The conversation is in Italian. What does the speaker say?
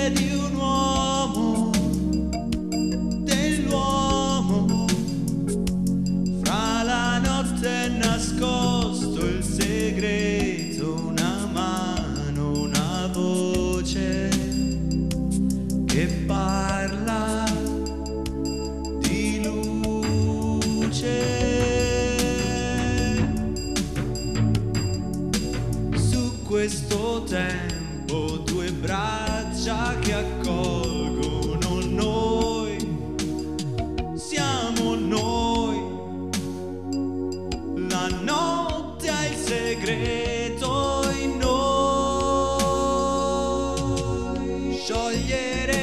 di un uomo, dell'uomo, fra la notte è nascosto il segreto, una mano, una voce che parla di luce. Su questo tempo due braccia che accolgono noi, siamo noi, la notte ha il segreto in noi. Sciogliere